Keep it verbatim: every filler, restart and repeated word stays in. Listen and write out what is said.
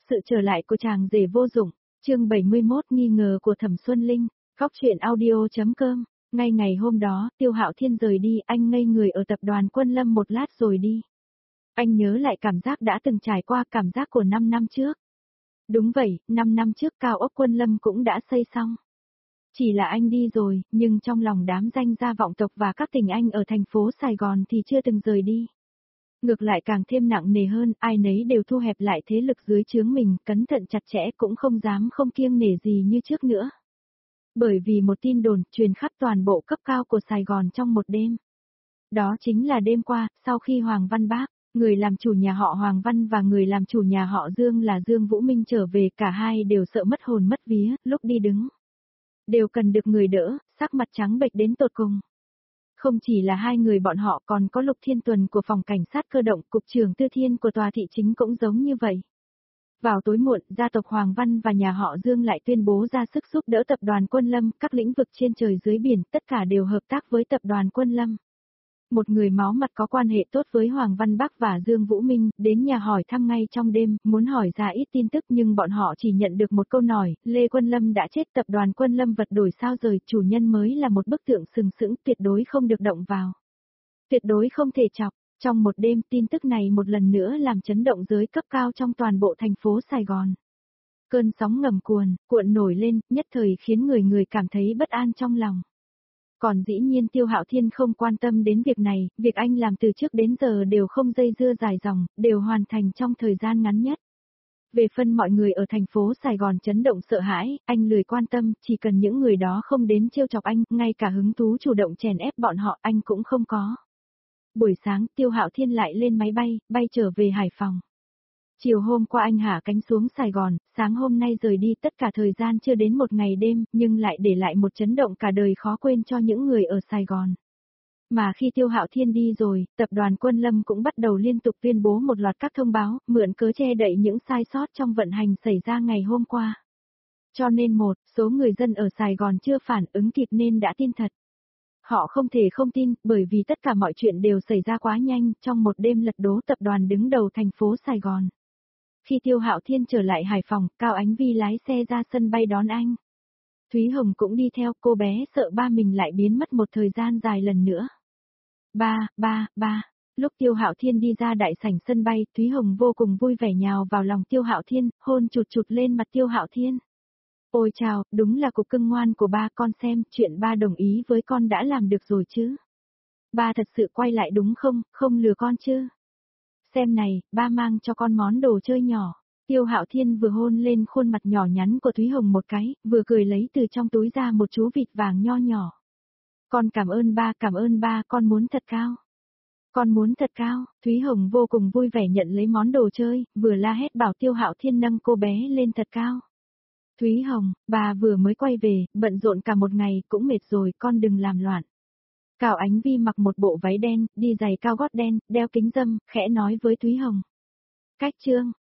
Sự trở lại của chàng rể vô dụng, chương bảy mươi mốt nghi ngờ của Thẩm Xuân Linh, góc truyện audio chấm com. Ngay ngày hôm đó, Tiêu Hạo Thiên rời đi, anh ngây người ở tập đoàn Quân Lâm một lát rồi đi. Anh nhớ lại cảm giác đã từng trải qua, cảm giác của năm năm trước. Đúng vậy, năm năm trước cao ốc Quân Lâm cũng đã xây xong. Chỉ là anh đi rồi, nhưng trong lòng đám danh gia vọng tộc và các tình anh ở thành phố Sài Gòn thì chưa từng rời đi. Ngược lại càng thêm nặng nề hơn, ai nấy đều thu hẹp lại thế lực dưới trướng mình, cẩn thận chặt chẽ cũng không dám không kiêng nể gì như trước nữa. Bởi vì một tin đồn truyền khắp toàn bộ cấp cao của Sài Gòn trong một đêm. Đó chính là đêm qua, sau khi Hoàng Văn Bác, người làm chủ nhà họ Hoàng Văn và người làm chủ nhà họ Dương là Dương Vũ Minh trở về, cả hai đều sợ mất hồn mất vía, lúc đi đứng. Đều cần được người đỡ, sắc mặt trắng bệch đến tột cùng. Không chỉ là hai người bọn họ, còn có Lục Thiên Tuần của phòng cảnh sát cơ động, cục trưởng Tư Thiên của tòa thị chính cũng giống như vậy. Vào tối muộn, gia tộc Hoàng Văn và nhà họ Dương lại tuyên bố ra sức giúp đỡ tập đoàn Quân Lâm, các lĩnh vực trên trời dưới biển, tất cả đều hợp tác với tập đoàn Quân Lâm. Một người máu mặt có quan hệ tốt với Hoàng Văn Bắc và Dương Vũ Minh, đến nhà hỏi thăm ngay trong đêm, muốn hỏi ra ít tin tức nhưng bọn họ chỉ nhận được một câu nói, Lê Quân Lâm đã chết, tập đoàn Quân Lâm vật đổi sao rời, chủ nhân mới là một bức tượng sừng sững, tuyệt đối không được động vào. Tuyệt đối không thể chọc. Trong một đêm, tin tức này một lần nữa làm chấn động giới cấp cao trong toàn bộ thành phố Sài Gòn. Cơn sóng ngầm cuồn, cuộn nổi lên, nhất thời khiến người người cảm thấy bất an trong lòng. Còn dĩ nhiên Tiêu Hạo Thiên không quan tâm đến việc này, việc anh làm từ trước đến giờ đều không dây dưa dài dòng, đều hoàn thành trong thời gian ngắn nhất. Về phần mọi người ở thành phố Sài Gòn chấn động sợ hãi, anh lười quan tâm, chỉ cần những người đó không đến trêu chọc anh, ngay cả hứng thú chủ động chèn ép bọn họ anh cũng không có. Buổi sáng, Tiêu Hạo Thiên lại lên máy bay, bay trở về Hải Phòng. Chiều hôm qua anh hạ cánh xuống Sài Gòn, sáng hôm nay rời đi, tất cả thời gian chưa đến một ngày đêm, nhưng lại để lại một chấn động cả đời khó quên cho những người ở Sài Gòn. Mà khi Tiêu Hạo Thiên đi rồi, tập đoàn Quân Lâm cũng bắt đầu liên tục tuyên bố một loạt các thông báo, mượn cớ che đậy những sai sót trong vận hành xảy ra ngày hôm qua. Cho nên một số người dân ở Sài Gòn chưa phản ứng kịp nên đã tin thật. Họ không thể không tin, bởi vì tất cả mọi chuyện đều xảy ra quá nhanh, trong một đêm lật đổ tập đoàn đứng đầu thành phố Sài Gòn. Khi Tiêu Hạo Thiên trở lại Hải Phòng, Cao Ánh Vi lái xe ra sân bay đón anh. Thúy Hồng cũng đi theo, cô bé sợ ba mình lại biến mất một thời gian dài lần nữa. Ba, ba, ba. Lúc Tiêu Hạo Thiên đi ra đại sảnh sân bay, Thúy Hồng vô cùng vui vẻ nhào vào lòng Tiêu Hạo Thiên, hôn chụt chụt lên mặt Tiêu Hạo Thiên. Ôi chào, đúng là cục cưng ngoan của ba, con xem, chuyện ba đồng ý với con đã làm được rồi chứ. Ba thật sự quay lại đúng không, không lừa con chứ. Xem này, ba mang cho con món đồ chơi nhỏ. Tiêu Hạo Thiên vừa hôn lên khuôn mặt nhỏ nhắn của Thúy Hồng một cái, vừa cười lấy từ trong túi ra một chú vịt vàng nho nhỏ. Con cảm ơn ba, cảm ơn ba, con muốn thật cao. Con muốn thật cao, Thúy Hồng vô cùng vui vẻ nhận lấy món đồ chơi, vừa la hét bảo Tiêu Hạo Thiên nâng cô bé lên thật cao. Thúy Hồng, bà vừa mới quay về, bận rộn cả một ngày, cũng mệt rồi, con đừng làm loạn. Cao Ánh Vi mặc một bộ váy đen, đi giày cao gót đen, đeo kính râm, khẽ nói với Thúy Hồng. Cách chương,